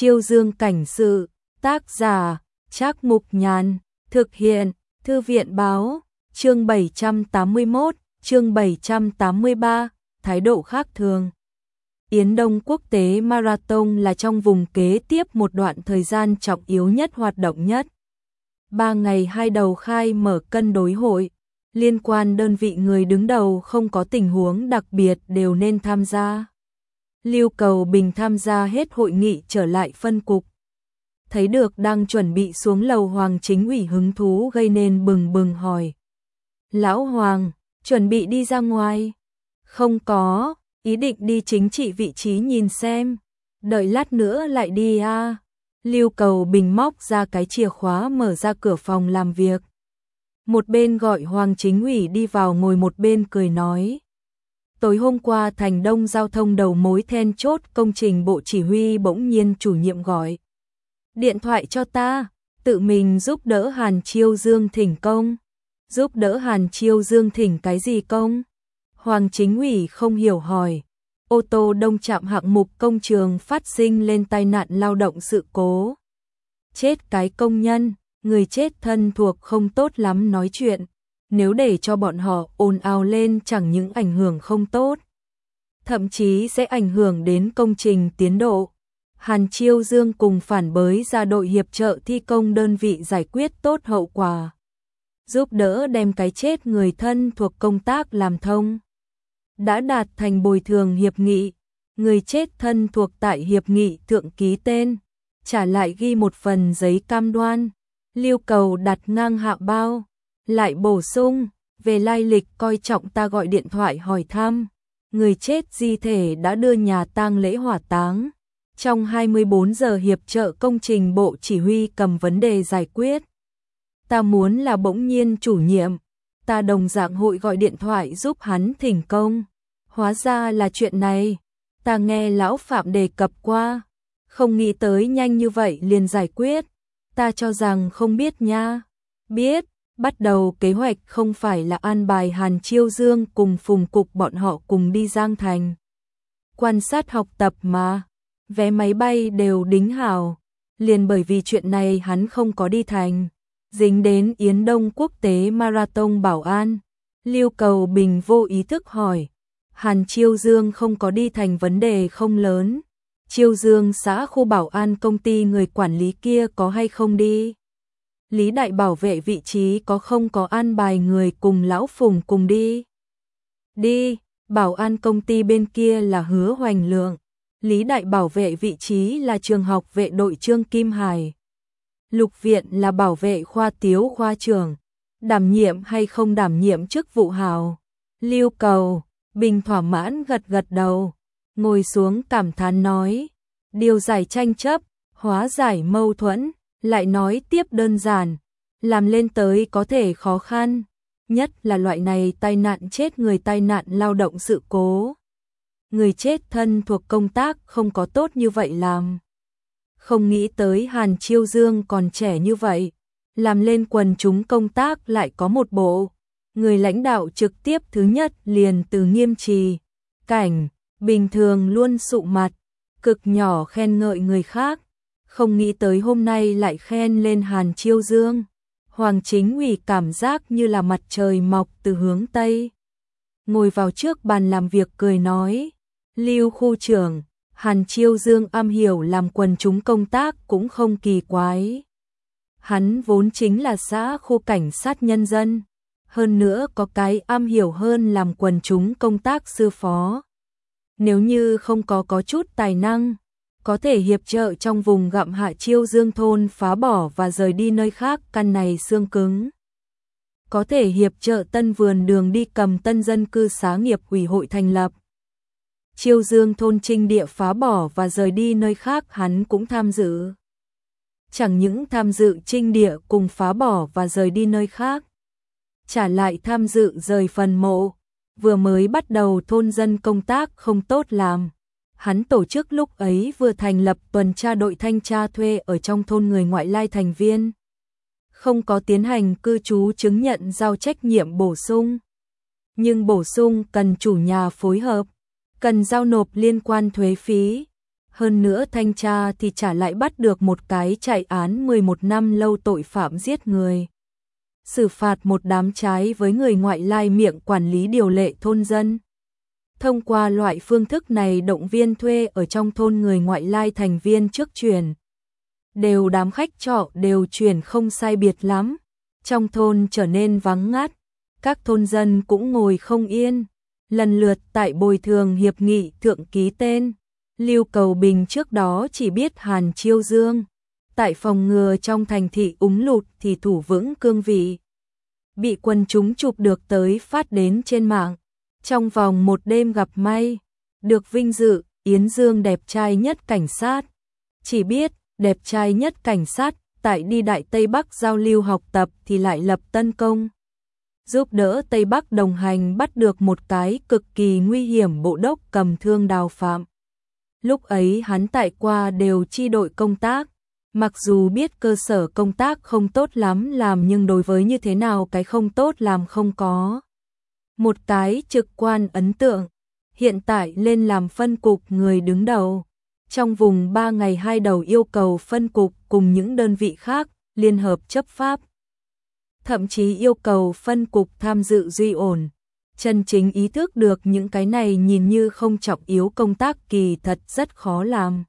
Chiêu Dương cảnh sự, tác giả, Trác Mục Nhàn, thực hiện, Thư viện báo, chương 781, chương 783, thái độ khác thường. Yến Đông Quốc tế Marathon là trong vùng kế tiếp một đoạn thời gian trọng yếu nhất hoạt động nhất. 3 ngày 2 đầu khai mở cân đối hội, liên quan đơn vị người đứng đầu không có tình huống đặc biệt đều nên tham gia. Lưu Cầu Bình tham gia hết hội nghị trở lại phân cục. Thấy được đang chuẩn bị xuống lầu Hoàng Chính ủy hứng thú gây nên bừng bừng hỏi. Lão Hoàng, chuẩn bị đi ra ngoài? Không có, ý định đi chính trị vị trí nhìn xem. Đợi lát nữa lại đi à. Lưu Cầu Bình móc ra cái chìa khóa mở ra cửa phòng làm việc. Một bên gọi Hoàng Chính ủy đi vào ngồi một bên cười nói. Tối hôm qua Thành Đông giao thông đầu mối then chốt công trình bộ chỉ huy bỗng nhiên chủ nhiệm gọi điện thoại cho ta, tự mình giúp đỡ Hàn Chiêu Dương thỉnh công. Giúp đỡ Hàn Chiêu Dương thỉnh cái gì công? Hoàng Chính ủy không hiểu hỏi. Ô tô đông trạm hạng mục công trường phát sinh lên tai nạn lao động sự cố. Chết cái công nhân, người chết thân thuộc không tốt lắm nói chuyện. Nếu để cho bọn họ ồn ào lên chẳng những ảnh hưởng không tốt, thậm chí sẽ ảnh hưởng đến công trình tiến độ. Hàn Chiêu Dương cùng phản bới ra đội hiệp trợ thi công đơn vị giải quyết tốt hậu quả. Giúp đỡ đem cái chết người thân thuộc công tác làm thông. Đã đạt thành bồi thường hiệp nghị, người chết thân thuộc tại hiệp nghị thượng ký tên, trả lại ghi một phần giấy cam đoan. Lưu Cầu đặt ngang hạ bao, lại bổ sung, về lai lịch coi trọng ta gọi điện thoại hỏi thăm. Người chết di thể đã đưa nhà tang lễ hỏa táng. Trong 24 giờ hiệp trợ công trình bộ chỉ huy cầm vấn đề giải quyết. Ta muốn là bỗng nhiên chủ nhiệm, ta đồng dạng hội gọi điện thoại giúp hắn thỉnh công. Hóa ra là chuyện này, ta nghe lão Phạm đề cập qua, không nghĩ tới nhanh như vậy liền giải quyết, ta cho rằng không biết nha. Biết, bắt đầu kế hoạch không phải là an bài Hàn Chiêu Dương cùng Phùng Cục bọn họ cùng đi Giang Thành. Quan sát học tập mà, vé máy bay đều đính hảo, liền bởi vì chuyện này hắn không có đi thành. Dính đến Yến Đông Quốc tế Marathon bảo an, Lưu Cầu Bình vô ý thức hỏi. Hàn Chiêu Dương không có đi thành vấn đề không lớn. Chiêu Dương xã khu bảo an công ty người quản lý kia có hay không đi? Lý Đại bảo vệ vị trí có không có an bài người cùng lão Phùng cùng đi? Đi, bảo an công ty bên kia là Hứa Hoành Lượng. Lý Đại bảo vệ vị trí là trường học vệ đội Trương Kim Hải. Lục Viện là bảo vệ khoa Tiếu khoa trưởng. Đảm nhiệm hay không đảm nhiệm chức vụ hào? Lưu Cầu Bình thỏa mãn gật gật đầu, ngồi xuống cảm thán nói, điều giải tranh chấp, hóa giải mâu thuẫn, lại nói tiếp đơn giản, làm lên tới có thể khó khăn, nhất là loại này tai nạn chết người tai nạn lao động sự cố. Người chết thân thuộc công tác không có tốt như vậy làm. Không nghĩ tới Hàn Chiêu Dương còn trẻ như vậy, làm lên quần chúng công tác lại có một bộ. Người lãnh đạo trực tiếp thứ nhất liền từ Nghiêm Trì, Cảnh, bình thường luôn sụ mặt, cực nhỏ khen ngợi người khác, không nghĩ tới hôm nay lại khen lên Hàn Chiêu Dương. Hoàng Chính ủy cảm giác như là mặt trời mọc từ hướng Tây. Ngồi vào trước bàn làm việc cười nói, Lưu khu trưởng, Hàn Chiêu Dương am hiểu làm quần chúng công tác cũng không kỳ quái. Hắn vốn chính là xã khu cảnh sát nhân dân. Hơn nữa có cái am hiểu hơn làm quần chúng công tác sư phó. Nếu như không có chút tài năng, có thể hiệp trợ trong vùng gặm hạ Chiêu Dương thôn phá bỏ và rời đi nơi khác căn này xương cứng. Có thể hiệp trợ Tân Vườn Đường đi cầm tân dân cư xá nghiệp ủy hội thành lập. Chiêu Dương thôn trinh địa phá bỏ và rời đi nơi khác hắn cũng tham dự. Chẳng những tham dự trinh địa cùng phá bỏ và rời đi nơi khác, trả lại tham dự rời phần mộ. Vừa mới bắt đầu thôn dân công tác không tốt làm, hắn tổ chức lúc ấy vừa thành lập tuần tra đội thanh tra thuê ở trong thôn người ngoại lai thành viên. Không có tiến hành cư trú chứng nhận giao trách nhiệm bổ sung. Nhưng bổ sung cần chủ nhà phối hợp, cần giao nộp liên quan thuế phí, Hơn nữa thanh tra thì chả lại bắt được một cái chạy án 11 năm lâu tội phạm giết người. Xử phạt một đám trái với người ngoại lai miệng quản lý điều lệ thôn dân. Thông qua loại phương thức này động viên thuê ở trong thôn người ngoại lai thành viên trước chuyển. Đều đám khách trọ đều chuyển không sai biệt lắm. Trong thôn trở nên vắng ngắt, các thôn dân cũng ngồi không yên. Lần lượt tại bồi thường hiệp nghị thượng ký tên. Lưu Cầu Bình trước đó chỉ biết Hàn Chiêu Dương. Tại phòng ngừa trong thành thị úng lụt thì thủ vững cương vị. Bị quần chúng chụp được tới phát đến trên mạng. Trong vòng một đêm gặp may, được vinh dự, Yến Dương đẹp trai nhất cảnh sát. Chỉ biết, đẹp trai nhất cảnh sát, tại đi Đại Tây Bắc giao lưu học tập thì lại lập tân công. Giúp đỡ Tây Bắc đồng hành bắt được một cái cực kỳ nguy hiểm bộ đốc cầm thương đào phạm. Lúc ấy hắn tại qua đều chi đội công tác. Mặc dù biết cơ sở công tác không tốt lắm làm nhưng đối với như thế nào cái không tốt làm không có. Một cái trực quan ấn tượng, hiện tại lên làm phân cục người đứng đầu. Trong vùng 3 ngày 2 đầu yêu cầu phân cục cùng những đơn vị khác liên hợp chấp pháp. Thậm chí yêu cầu phân cục tham dự duy ổn. Chân chính ý thức được những cái này nhìn như không trọng yếu công tác kỳ thật rất khó làm.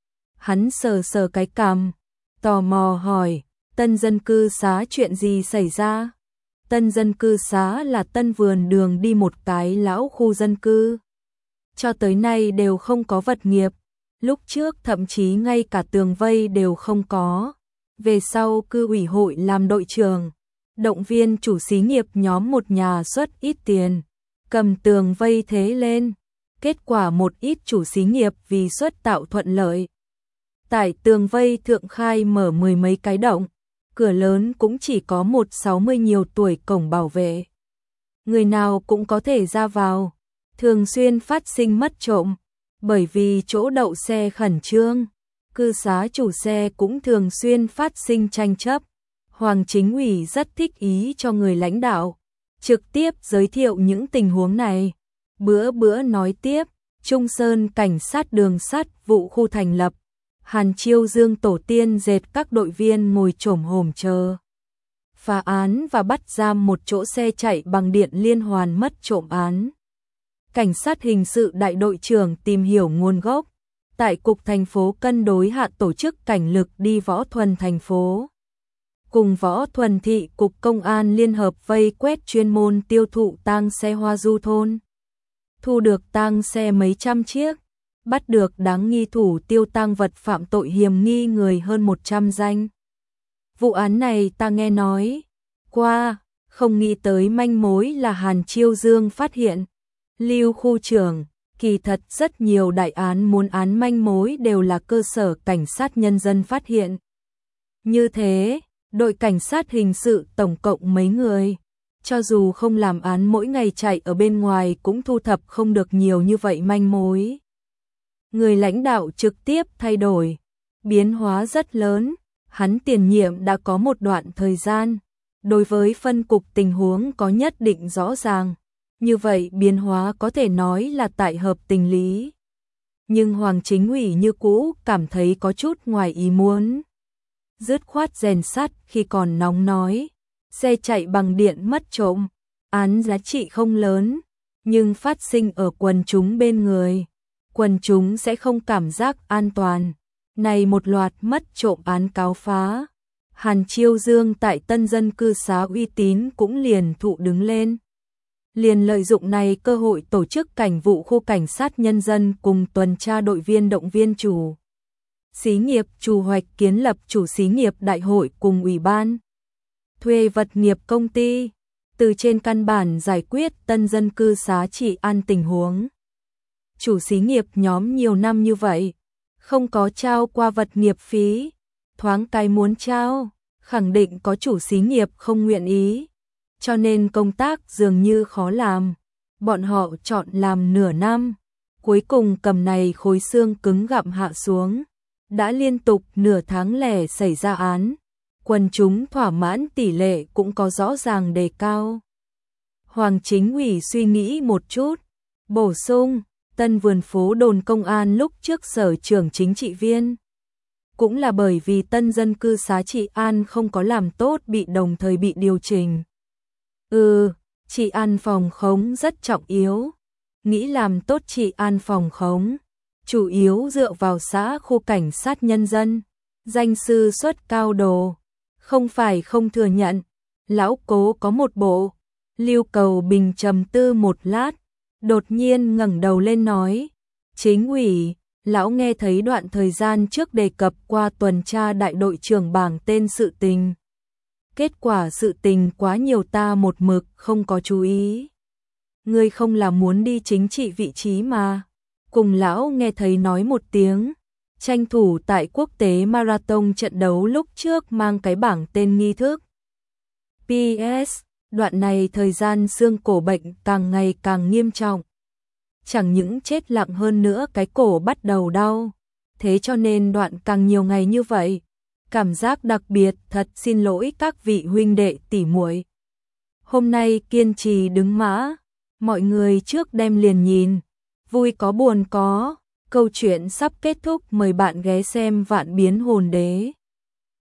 Hắn sờ sờ cái cằm, tò mò hỏi, tân dân cư xá chuyện gì xảy ra? Tân dân cư xá là tân vườn đường đi một cái lão khu dân cư. Cho tới nay đều không có vật nghiệp, lúc trước thậm chí ngay cả tường vây đều không có. Về sau cư ủy hội làm đội trưởng, động viên chủ xí nghiệp nhóm một nhà xuất ít tiền, cầm tường vây thế lên. Kết quả một ít chủ xí nghiệp vì xuất tạo thuận lợi. Tại tường vây thượng khai mở 10 mấy cái động, cửa lớn cũng chỉ có một 60 nhiều tuổi cổng bảo vệ. Người nào cũng có thể ra vào, thường xuyên phát sinh mất trộm, bởi vì chỗ đậu xe khẩn trương, cư xá chủ xe cũng thường xuyên phát sinh tranh chấp. Hoàng Chính ủy rất thích ý cho người lãnh đạo, trực tiếp giới thiệu những tình huống này. Bữa bữa nói tiếp, Trung Sơn cảnh sát đường sắt vụ khu thành lập. Hàn Chiêu Dương tổ tiên dệt các đội viên ngồi chổm hổm chờ phá án và bắt giam một chỗ xe chạy bằng điện liên hoàn mất trộm án. Cảnh sát hình sự đại đội trưởng tìm hiểu nguồn gốc. Tại cục thành phố cân đối hạ tổ chức cảnh lực đi Võ Thuần thành phố. Cùng Võ Thuần thị cục công an liên hợp vây quét chuyên môn tiêu thụ tang xe Hoa Du thôn. Thu được tang xe mấy trăm chiếc. Bắt được đáng nghi thủ tiêu tang vật phạm tội hiểm nghi người hơn 100 danh. Vụ án này ta nghe nói qua, không nghĩ tới manh mối là Hàn Chiêu Dương phát hiện. Lưu khu trưởng, kỳ thật rất nhiều đại án muốn án manh mối đều là cơ sở cảnh sát nhân dân phát hiện. Như thế, đội cảnh sát hình sự tổng cộng mấy người, cho dù không làm án mỗi ngày chạy ở bên ngoài cũng thu thập không được nhiều như vậy manh mối. Người lãnh đạo trực tiếp thay đổi, biến hóa rất lớn, hắn tiền nhiệm đã có một đoạn thời gian, đối với phân cục tình huống có nhất định rõ ràng, như vậy biến hóa có thể nói là tại hợp tình lý. Nhưng Hoàng Chính ủy như cũ cảm thấy có chút ngoài ý muốn. Dứt khoát rèn sắt khi còn nóng nói, xe chạy bằng điện mất trộm, án giá trị không lớn, nhưng phát sinh ở quần chúng bên người. Quần chúng sẽ không cảm giác an toàn. Này một loạt mất trộm án cáo phá. Hàn Chiêu Dương tại tân dân cư xá uy tín cũng liền thụ đứng lên. Liền lợi dụng này cơ hội tổ chức cảnh vụ khu cảnh sát nhân dân cùng tuần tra đội viên động viên chủ xí nghiệp chủ hoạch kiến lập chủ xí nghiệp đại hội cùng ủy ban. Thuê vật nghiệp công ty. Từ trên căn bản giải quyết tân dân cư xá trị an tình huống. Chủ xí nghiệp nhóm nhiều năm như vậy, không có trao qua vật nghiệp phí, thoáng cái muốn trao, khẳng định có chủ xí nghiệp không nguyện ý, cho nên công tác dường như khó làm, bọn họ chọn làm nửa năm, cuối cùng cầm này khối xương cứng gặm hạ xuống, đã liên tục nửa tháng lẻ xảy ra án, quần chúng thỏa mãn tỷ lệ cũng có rõ ràng đề cao. Hoàng Chính ủy suy nghĩ một chút, bổ sung, Tân vườn phố đồn công an lúc trước sở trưởng chính trị viên. Cũng là bởi vì tân dân cư xá trị an không có làm tốt bị đồng thời bị điều chỉnh. Trị an phòng khống rất trọng yếu. Nghĩ làm tốt trị an phòng khống, chủ yếu dựa vào xã khu cảnh sát nhân dân. Danh sư xuất cao đồ, không phải không thừa nhận. Lão Cố có một bộ. Lưu Cầu Bình trầm tư một lát, đột nhiên ngẩng đầu lên nói: Chính ủy, lão nghe thấy đoạn thời gian trước đề cập qua tuần tra đại đội trưởng bảng tên sự tình. Kết quả sự tình quá nhiều ta một mực không có chú ý. Ngươi không là muốn đi chính trị vị trí mà. Cùng lão nghe thấy nói một tiếng, tranh thủ tại quốc tế marathon trận đấu lúc trước mang cái bảng tên nghi thức. PS, đoạn này thời gian xương cổ bệnh càng ngày càng nghiêm trọng. Chẳng những chết lặng hơn nữa cái cổ bắt đầu đau. Thế cho nên đoạn càng nhiều ngày như vậy. Cảm giác đặc biệt, thật xin lỗi các vị huynh đệ tỷ muội. Hôm nay kiên trì đứng mã, mọi người trước đem liền nhìn. Vui có buồn có, câu chuyện sắp kết thúc, mời bạn ghé xem Vạn Biến Hồn Đế.